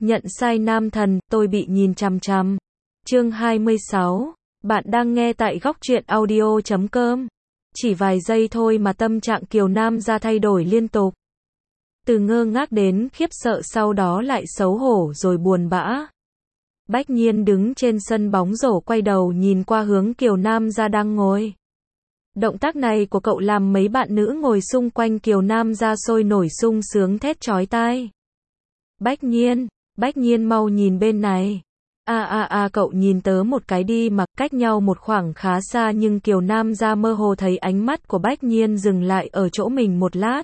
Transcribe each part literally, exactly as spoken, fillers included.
Nhận sai nam thần, tôi bị nhìn chằm chằm. Chương hai mươi sáu. Bạn đang nghe tại góc truyện audio chấm com. Chỉ vài giây thôi mà tâm trạng Kiều Nam ra thay đổi liên tục. Từ ngơ ngác đến khiếp sợ, sau đó lại xấu hổ rồi buồn bã. Bách Nhiên đứng trên sân bóng rổ quay đầu nhìn qua hướng Kiều Nam ra đang ngồi. Động tác này của cậu làm mấy bạn nữ ngồi xung quanh Kiều Nam ra sôi nổi sung sướng thét chói tai. Bách Nhiên, Bách Nhiên mau nhìn bên này. A a a cậu nhìn tớ một cái đi mà. Cách nhau một khoảng khá xa nhưng Kiều Nam ra mơ hồ thấy ánh mắt của Bách Nhiên dừng lại ở chỗ mình một lát.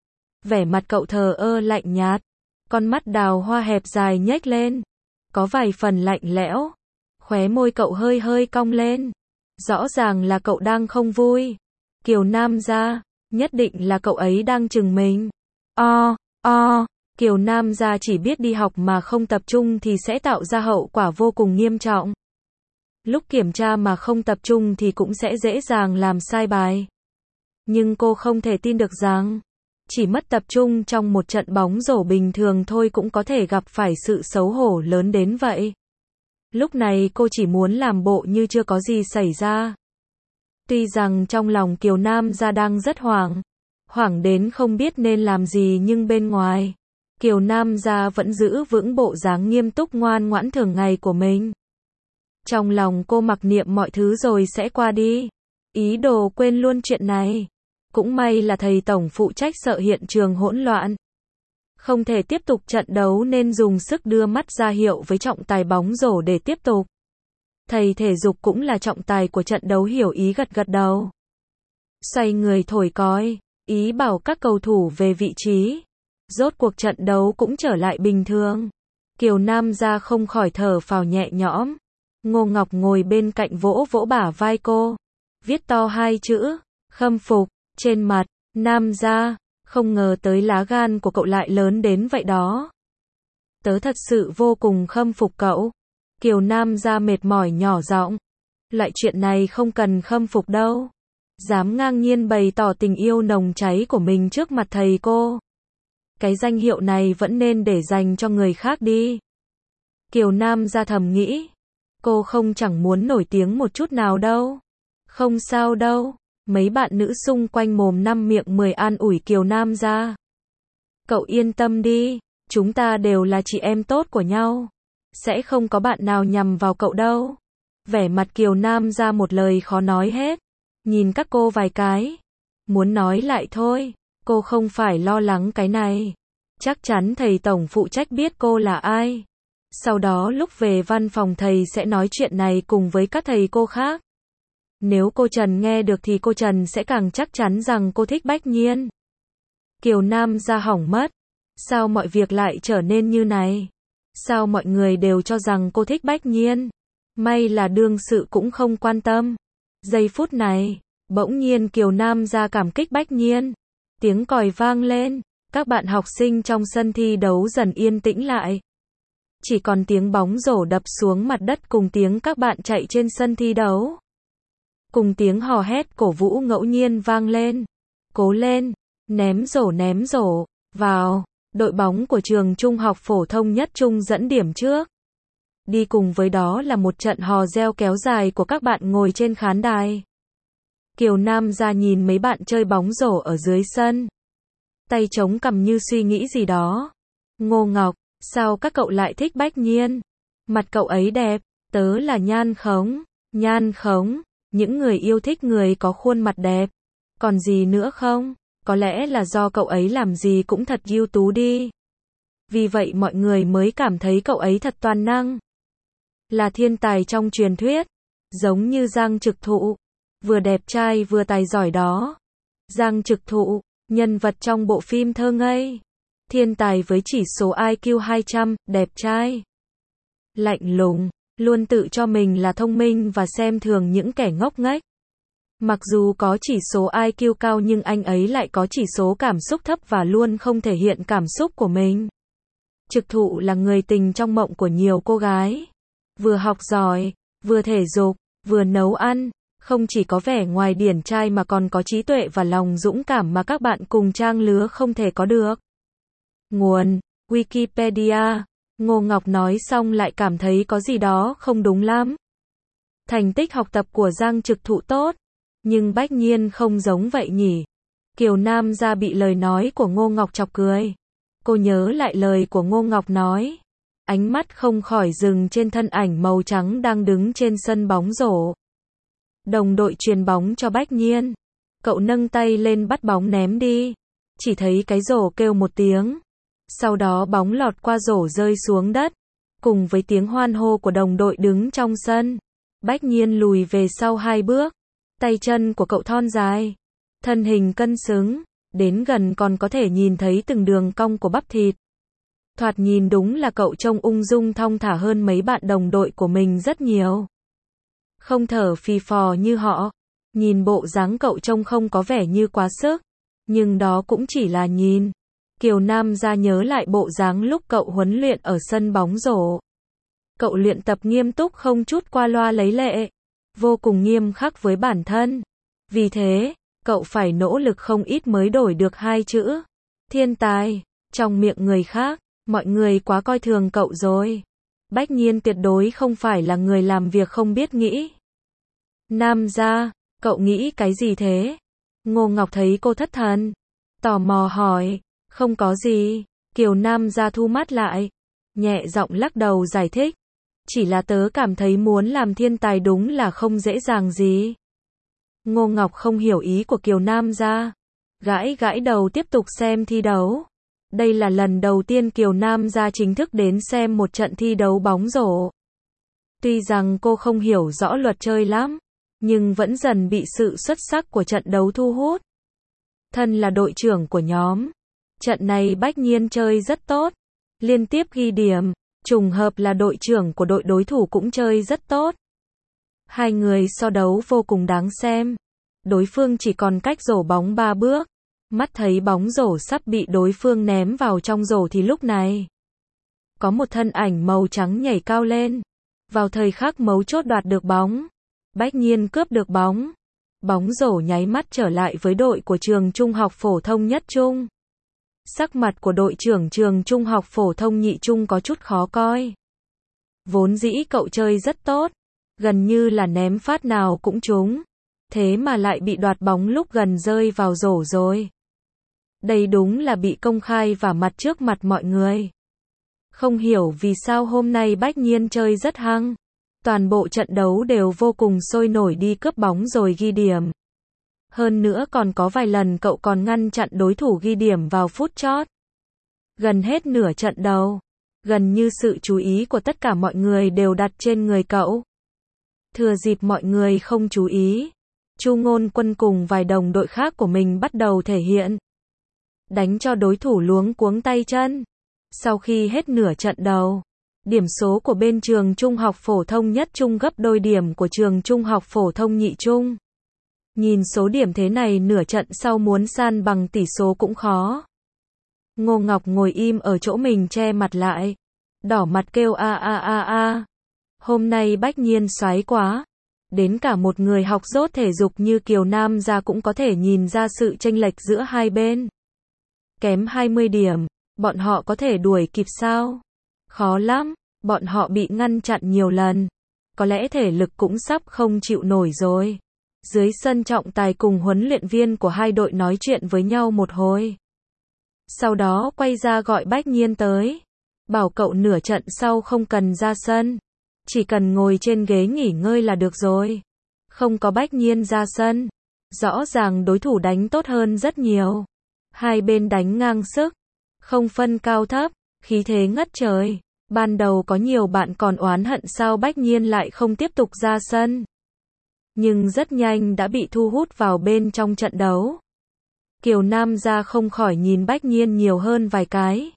Vẻ mặt cậu thờ ơ lạnh nhạt. Con mắt đào hoa hẹp dài nhếch lên. Có vài phần lạnh lẽo. Khóe môi cậu hơi hơi cong lên. Rõ ràng là cậu đang không vui. Kiều Nam ra, nhất định là cậu ấy đang chừng mình. O, o, Kiều Nam ra chỉ biết đi học mà không tập trung thì sẽ tạo ra hậu quả vô cùng nghiêm trọng. Lúc kiểm tra mà không tập trung thì cũng sẽ dễ dàng làm sai bài. Nhưng cô không thể tin được rằng, chỉ mất tập trung trong một trận bóng rổ bình thường thôi cũng có thể gặp phải sự xấu hổ lớn đến vậy. Lúc này cô chỉ muốn làm bộ như chưa có gì xảy ra. Tuy rằng trong lòng Kiều Nam ra đang rất hoảng, hoảng đến không biết nên làm gì, nhưng bên ngoài, Kiều Nam ra vẫn giữ vững bộ dáng nghiêm túc ngoan ngoãn thường ngày của mình. Trong lòng cô mặc niệm mọi thứ rồi sẽ qua đi, ý đồ quên luôn chuyện này. Cũng may là thầy tổng phụ trách sợ hiện trường hỗn loạn, không thể tiếp tục trận đấu nên dùng sức đưa mắt ra hiệu với trọng tài bóng rổ để tiếp tục. Thầy thể dục cũng là trọng tài của trận đấu hiểu ý gật gật đầu. Xoay người thổi còi, ý bảo các cầu thủ về vị trí. Rốt cuộc trận đấu cũng trở lại bình thường. Kiều Nam ra không khỏi thở phào nhẹ nhõm. Ngô Ngọc ngồi bên cạnh vỗ vỗ bả vai cô. Viết to hai chữ, khâm phục, trên mặt. Nam ra, không ngờ tới lá gan của cậu lại lớn đến vậy đó. Tớ thật sự vô cùng khâm phục cậu. Kiều Nam ra mệt mỏi nhỏ giọng. Loại chuyện này không cần khâm phục đâu. Dám ngang nhiên bày tỏ tình yêu nồng cháy của mình trước mặt thầy cô. Cái danh hiệu này vẫn nên để dành cho người khác đi. Kiều Nam ra thầm nghĩ. Cô không chẳng muốn nổi tiếng một chút nào đâu. Không sao đâu. Mấy bạn nữ xung quanh mồm năm miệng mười an ủi Kiều Nam ra. Cậu yên tâm đi, chúng ta đều là chị em tốt của nhau. Sẽ không có bạn nào nhằm vào cậu đâu. Vẻ mặt Kiều Nam ra một lời khó nói hết. Nhìn các cô vài cái. Muốn nói lại thôi, cô không phải lo lắng cái này. Chắc chắn thầy tổng phụ trách biết cô là ai. Sau đó lúc về văn phòng thầy sẽ nói chuyện này cùng với các thầy cô khác. Nếu cô Trần nghe được thì cô Trần sẽ càng chắc chắn rằng cô thích Bách Nhiên. Kiều Nam ra hỏng mất. Sao mọi việc lại trở nên như này? Sao mọi người đều cho rằng cô thích Bách Nhiên? May là đương sự cũng không quan tâm. Giây phút này, bỗng nhiên Kiều Nam ra cảm kích Bách Nhiên. Tiếng còi vang lên, các bạn học sinh trong sân thi đấu dần yên tĩnh lại. Chỉ còn tiếng bóng rổ đập xuống mặt đất cùng tiếng các bạn chạy trên sân thi đấu. Cùng tiếng hò hét cổ vũ ngẫu nhiên vang lên. Cố lên, ném rổ ném rổ, vào. Đội bóng của trường trung học phổ thông Nhất Trung dẫn điểm trước. Đi cùng với đó là một trận hò reo kéo dài của các bạn ngồi trên khán đài. Kiều Nam ra nhìn mấy bạn chơi bóng rổ ở dưới sân. Tay chống cằm như suy nghĩ gì đó. Ngô Ngọc, sao các cậu lại thích Bách Nhiên? Mặt cậu ấy đẹp, tớ là nhan khống. Nhan khống, những người yêu thích người có khuôn mặt đẹp. Còn gì nữa không? Có lẽ là do cậu ấy làm gì cũng thật ưu tú đi. Vì vậy mọi người mới cảm thấy cậu ấy thật toàn năng. Là thiên tài trong truyền thuyết. Giống như Giang Trực Thụ. Vừa đẹp trai vừa tài giỏi đó. Giang Trực Thụ, nhân vật trong bộ phim Thơ Ngây. Thiên tài với chỉ số i kiu hai trăm, đẹp trai. Lạnh lùng, luôn tự cho mình là thông minh và xem thường những kẻ ngốc nghếch. Mặc dù có chỉ số i kiu cao nhưng anh ấy lại có chỉ số cảm xúc thấp và luôn không thể hiện cảm xúc của mình. Trực Thụ là người tình trong mộng của nhiều cô gái. Vừa học giỏi, vừa thể dục, vừa nấu ăn, không chỉ có vẻ ngoài điển trai mà còn có trí tuệ và lòng dũng cảm mà các bạn cùng trang lứa không thể có được. Nguồn: Wikipedia. Ngô Ngọc nói xong lại cảm thấy có gì đó không đúng lắm. Thành tích học tập của Giang Trực Thụ tốt, nhưng Bách Nhiên không giống vậy nhỉ. Kiều Nam gia bị lời nói của Ngô Ngọc chọc cười. Cô nhớ lại lời của Ngô Ngọc nói. Ánh mắt không khỏi dừng trên thân ảnh màu trắng đang đứng trên sân bóng rổ. Đồng đội chuyền bóng cho Bách Nhiên. Cậu nâng tay lên bắt bóng ném đi. Chỉ thấy cái rổ kêu một tiếng. Sau đó bóng lọt qua rổ rơi xuống đất. Cùng với tiếng hoan hô của đồng đội đứng trong sân. Bách Nhiên lùi về sau hai bước. Tay chân của cậu thon dài. Thân hình cân xứng. Đến gần còn có thể nhìn thấy từng đường cong của bắp thịt. Thoạt nhìn đúng là cậu trông ung dung thong thả hơn mấy bạn đồng đội của mình rất nhiều. Không thở phì phò như họ. Nhìn bộ dáng cậu trông không có vẻ như quá sức. Nhưng đó cũng chỉ là nhìn. Kiều Nam gia nhớ lại bộ dáng lúc cậu huấn luyện ở sân bóng rổ. Cậu luyện tập nghiêm túc không chút qua loa lấy lệ. Vô cùng nghiêm khắc với bản thân. Vì thế, cậu phải nỗ lực không ít mới đổi được hai chữ. Thiên tài. Trong miệng người khác, mọi người quá coi thường cậu rồi. Bách Nhiên tuyệt đối không phải là người làm việc không biết nghĩ. Nam gia, cậu nghĩ cái gì thế? Ngô Ngọc thấy cô thất thần. Tò mò hỏi, không có gì. Kiều Nam gia thu mắt lại. Nhẹ giọng lắc đầu giải thích. Chỉ là tớ cảm thấy muốn làm thiên tài đúng là không dễ dàng gì. Ngô Ngọc không hiểu ý của Kiều Nam gia. Gãi gãi đầu tiếp tục xem thi đấu. Đây là lần đầu tiên Kiều Nam gia chính thức đến xem một trận thi đấu bóng rổ. Tuy rằng cô không hiểu rõ luật chơi lắm, nhưng vẫn dần bị sự xuất sắc của trận đấu thu hút. Thân là đội trưởng của nhóm. Trận này Bách Nhiên chơi rất tốt. Liên tiếp ghi điểm. Trùng hợp là đội trưởng của đội đối thủ cũng chơi rất tốt. Hai người so đấu vô cùng đáng xem. Đối phương chỉ còn cách rổ bóng ba bước. Mắt thấy bóng rổ sắp bị đối phương ném vào trong rổ thì lúc này có một thân ảnh màu trắng nhảy cao lên. Vào thời khắc mấu chốt đoạt được bóng. Bách Nhiên cướp được bóng. Bóng rổ nháy mắt trở lại với đội của trường trung học phổ thông Nhất Trung. Sắc mặt của đội trưởng trường trung học phổ thông Nhị Trung có chút khó coi. Vốn dĩ cậu chơi rất tốt. Gần như là ném phát nào cũng trúng. Thế mà lại bị đoạt bóng lúc gần rơi vào rổ rồi. Đây đúng là bị công khai vả mặt trước mặt mọi người. Không hiểu vì sao hôm nay Bách Nhiên chơi rất hăng. Toàn bộ trận đấu đều vô cùng sôi nổi đi cướp bóng rồi ghi điểm. Hơn nữa còn có vài lần cậu còn ngăn chặn đối thủ ghi điểm vào phút chót. Gần hết nửa trận đấu, gần như sự chú ý của tất cả mọi người đều đặt trên người cậu. Thừa dịp mọi người không chú ý, Chu Ngôn Quân cùng vài đồng đội khác của mình bắt đầu thể hiện. Đánh cho đối thủ luống cuống tay chân. Sau khi hết nửa trận đấu, điểm số của bên trường Trung học phổ thông Nhất Trung gấp đôi điểm của trường Trung học phổ thông Nhị Trung. Nhìn số điểm thế này nửa trận sau muốn san bằng tỷ số cũng khó. Ngô Ngọc ngồi im ở chỗ mình che mặt lại. Đỏ mặt kêu a a a a. Hôm nay Bách Nhiên xoái quá. Đến cả một người học dốt thể dục như Kiều Nam gia cũng có thể nhìn ra sự chênh lệch giữa hai bên. Kém hai mươi điểm, bọn họ có thể đuổi kịp sao? Khó lắm, bọn họ bị ngăn chặn nhiều lần. Có lẽ thể lực cũng sắp không chịu nổi rồi. Dưới sân trọng tài cùng huấn luyện viên của hai đội nói chuyện với nhau một hồi. Sau đó quay ra gọi Bách Nhiên tới. Bảo cậu nửa trận sau không cần ra sân. Chỉ cần ngồi trên ghế nghỉ ngơi là được rồi. Không có Bách Nhiên ra sân. Rõ ràng đối thủ đánh tốt hơn rất nhiều. Hai bên đánh ngang sức. Không phân cao thấp. Khí thế ngất trời. Ban đầu có nhiều bạn còn oán hận sao Bách Nhiên lại không tiếp tục ra sân. Nhưng rất nhanh đã bị thu hút vào bên trong trận đấu. Kiều Nam gia không khỏi nhìn Bách Nhiên nhiều hơn vài cái.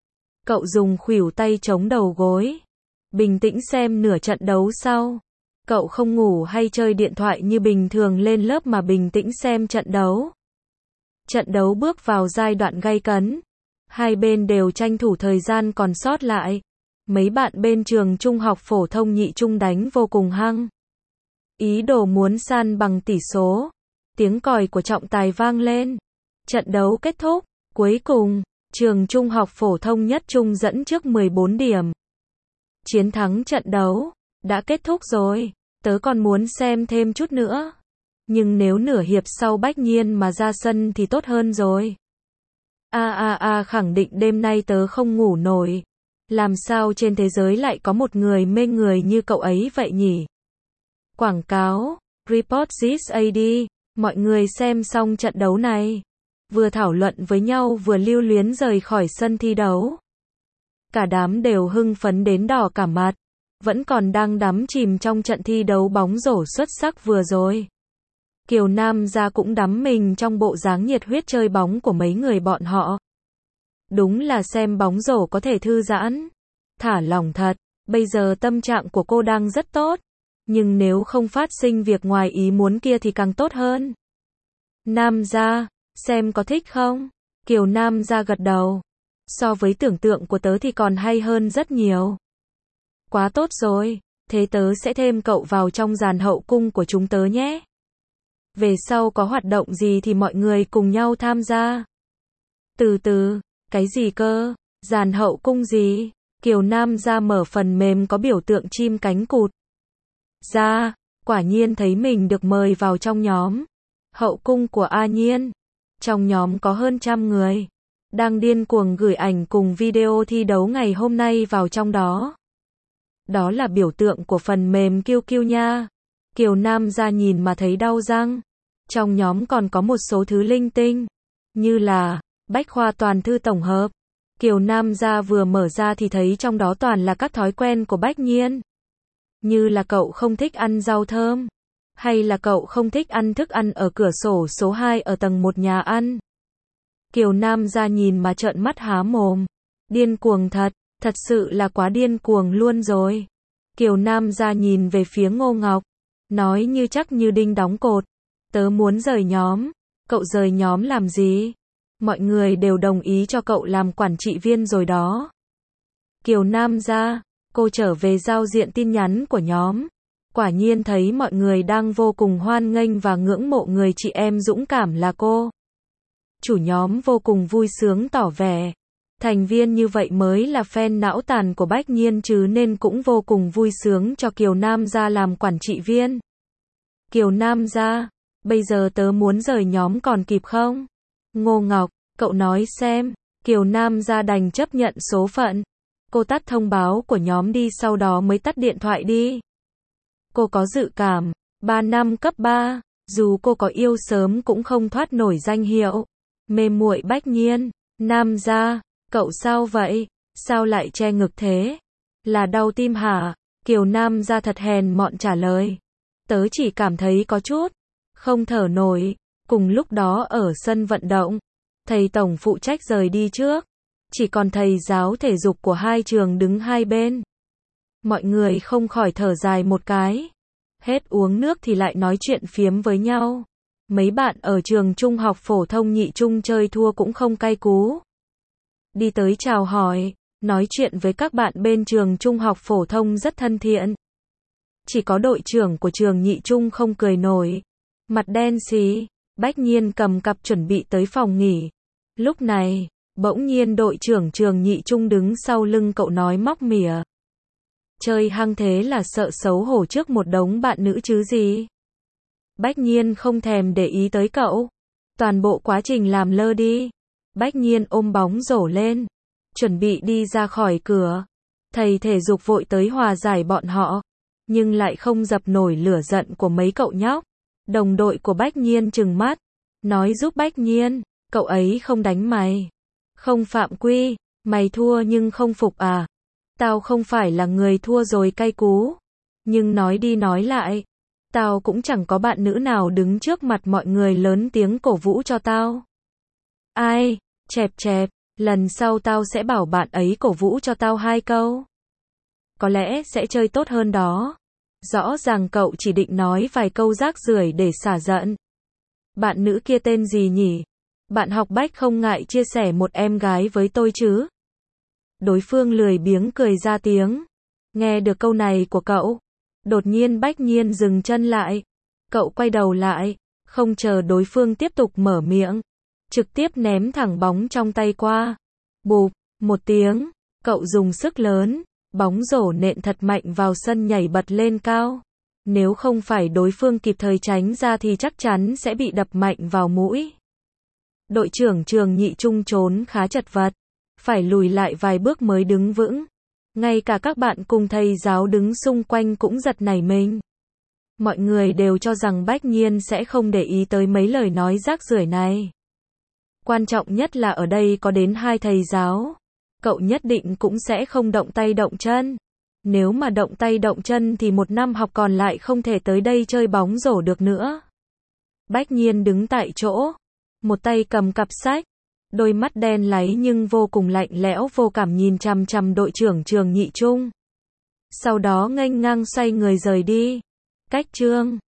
Cậu dùng khuỷu tay chống đầu gối. Bình tĩnh xem nửa trận đấu sau. Cậu không ngủ hay chơi điện thoại như bình thường lên lớp mà bình tĩnh xem trận đấu. Trận đấu bước vào giai đoạn gay cấn. Hai bên đều tranh thủ thời gian còn sót lại. Mấy bạn bên trường Trung học phổ thông Nhị Trung đánh vô cùng hăng. Ý đồ muốn san bằng tỷ số. Tiếng còi của trọng tài vang lên. Trận đấu kết thúc. Cuối cùng, Trường Trung học phổ thông Nhất Trung dẫn trước mười bốn điểm. Chiến thắng trận đấu đã kết thúc rồi, tớ còn muốn xem thêm chút nữa. Nhưng nếu nửa hiệp sau Bách Nhiên mà ra sân thì tốt hơn rồi. A a a khẳng định đêm nay tớ không ngủ nổi. Làm sao trên thế giới lại có một người mê người như cậu ấy vậy nhỉ? Quảng cáo, report this a đê, mọi người xem xong trận đấu này. Vừa thảo luận với nhau vừa lưu luyến rời khỏi sân thi đấu. Cả đám đều hưng phấn đến đỏ cả mặt. Vẫn còn đang đắm chìm trong trận thi đấu bóng rổ xuất sắc vừa rồi. Kiều Nam gia cũng đắm mình trong bộ dáng nhiệt huyết chơi bóng của mấy người bọn họ. Đúng là xem bóng rổ có thể thư giãn, thả lỏng thật. Bây giờ tâm trạng của cô đang rất tốt. Nhưng nếu không phát sinh việc ngoài ý muốn kia thì càng tốt hơn. Nam gia, xem có thích không? Kiều Nam gia gật đầu. So với tưởng tượng của tớ thì còn hay hơn rất nhiều. Quá tốt rồi, thế tớ sẽ thêm cậu vào trong dàn hậu cung của chúng tớ nhé. Về sau có hoạt động gì thì mọi người cùng nhau tham gia. Từ từ, cái gì cơ? Dàn hậu cung gì? Kiều Nam gia mở phần mềm có biểu tượng chim cánh cụt. Ra, quả nhiên thấy mình được mời vào trong nhóm hậu cung của A Nhiên. Trong nhóm có hơn trăm người, đang điên cuồng gửi ảnh cùng video thi đấu ngày hôm nay vào trong đó. Đó là biểu tượng của phần mềm Q Q nha. Kiều Nam gia nhìn mà thấy đau răng. Trong nhóm còn có một số thứ linh tinh, như là bách khoa toàn thư tổng hợp. Kiều Nam gia vừa mở ra thì thấy trong đó toàn là các thói quen của Bách Nhiên. Như là cậu không thích ăn rau thơm, hay là cậu không thích ăn thức ăn ở cửa sổ số hai ở tầng một nhà ăn. Kiều Nam gia nhìn mà trợn mắt há mồm. Điên cuồng thật, thật sự là quá điên cuồng luôn rồi. Kiều Nam gia nhìn về phía Ngô Ngọc, nói như chắc như đinh đóng cột. Tớ muốn rời nhóm. Cậu rời nhóm làm gì? Mọi người đều đồng ý cho cậu làm quản trị viên rồi đó. Kiều Nam gia, cô trở về giao diện tin nhắn của nhóm. Quả nhiên thấy mọi người đang vô cùng hoan nghênh và ngưỡng mộ người chị em dũng cảm là cô. Chủ nhóm vô cùng vui sướng tỏ vẻ. Thành viên như vậy mới là fan não tàn của Bách Nhiên chứ, nên cũng vô cùng vui sướng cho Kiều Nam gia làm quản trị viên. Kiều Nam gia, bây giờ tớ muốn rời nhóm còn kịp không? Ngô Ngọc, cậu nói xem. Kiều Nam gia đành chấp nhận số phận. Cô tắt thông báo của nhóm đi, sau đó mới tắt điện thoại đi. Cô có dự cảm, ba năm cấp ba, dù cô có yêu sớm cũng không thoát nổi danh hiệu mê muội Bách Nhiên. Nam gia, cậu sao vậy? Sao lại che ngực thế? Là đau tim hả? Kiều Nam gia thật hèn mọn trả lời. Tớ chỉ cảm thấy có chút không thở nổi. Cùng lúc đó ở sân vận động, thầy tổng phụ trách rời đi trước. Chỉ còn thầy giáo thể dục của hai trường đứng hai bên. Mọi người không khỏi thở dài một cái. Hết uống nước thì lại nói chuyện phiếm với nhau. Mấy bạn ở trường trung học phổ thông Nhị Trung chơi thua cũng không cay cú. Đi tới chào hỏi, nói chuyện với các bạn bên trường trung học phổ thông rất thân thiện. Chỉ có đội trưởng của trường Nhị Trung không cười nổi. Mặt đen xì, Bách Nhiên cầm cặp chuẩn bị tới phòng nghỉ. Lúc này, bỗng nhiên đội trưởng trường Nhị Trung đứng sau lưng cậu nói móc mỉa. Chơi hăng thế là sợ xấu hổ trước một đống bạn nữ chứ gì. Bách Nhiên không thèm để ý tới cậu. Toàn bộ quá trình làm lơ đi. Bách Nhiên ôm bóng rổ lên, chuẩn bị đi ra khỏi cửa. Thầy thể dục vội tới hòa giải bọn họ, nhưng lại không dập nổi lửa giận của mấy cậu nhóc. Đồng đội của Bách Nhiên trừng mắt, nói giúp Bách Nhiên, cậu ấy không đánh mày. Không phạm quy, mày thua nhưng không phục à? Tao không phải là người thua rồi cay cú. Nhưng nói đi nói lại, tao cũng chẳng có bạn nữ nào đứng trước mặt mọi người lớn tiếng cổ vũ cho tao. Ai, chẹp chẹp, lần sau tao sẽ bảo bạn ấy cổ vũ cho tao hai câu. Có lẽ sẽ chơi tốt hơn đó. Rõ ràng cậu chỉ định nói vài câu rác rưởi để xả giận. Bạn nữ kia tên gì nhỉ? Bạn học Bách không ngại chia sẻ một em gái với tôi chứ? Đối phương lười biếng cười ra tiếng. Nghe được câu này của cậu, đột nhiên Bách Nhiên dừng chân lại. Cậu quay đầu lại, không chờ đối phương tiếp tục mở miệng, trực tiếp ném thẳng bóng trong tay qua. Bụp, một tiếng, cậu dùng sức lớn, bóng rổ nện thật mạnh vào sân nhảy bật lên cao. Nếu không phải đối phương kịp thời tránh ra thì chắc chắn sẽ bị đập mạnh vào mũi. Đội trưởng Trường Nhị Trung trốn khá chật vật, phải lùi lại vài bước mới đứng vững. Ngay cả các bạn cùng thầy giáo đứng xung quanh cũng giật nảy mình. Mọi người đều cho rằng Bách Nhiên sẽ không để ý tới mấy lời nói rác rưởi này. Quan trọng nhất là ở đây có đến hai thầy giáo. Cậu nhất định cũng sẽ không động tay động chân. Nếu mà động tay động chân thì một năm học còn lại không thể tới đây chơi bóng rổ được nữa. Bách Nhiên đứng tại chỗ, một tay cầm cặp sách, đôi mắt đen láy nhưng vô cùng lạnh lẽo vô cảm nhìn chằm chằm đội trưởng Trường Nhị Trung. Sau đó nghênh ngang xoay người rời đi. Cách chương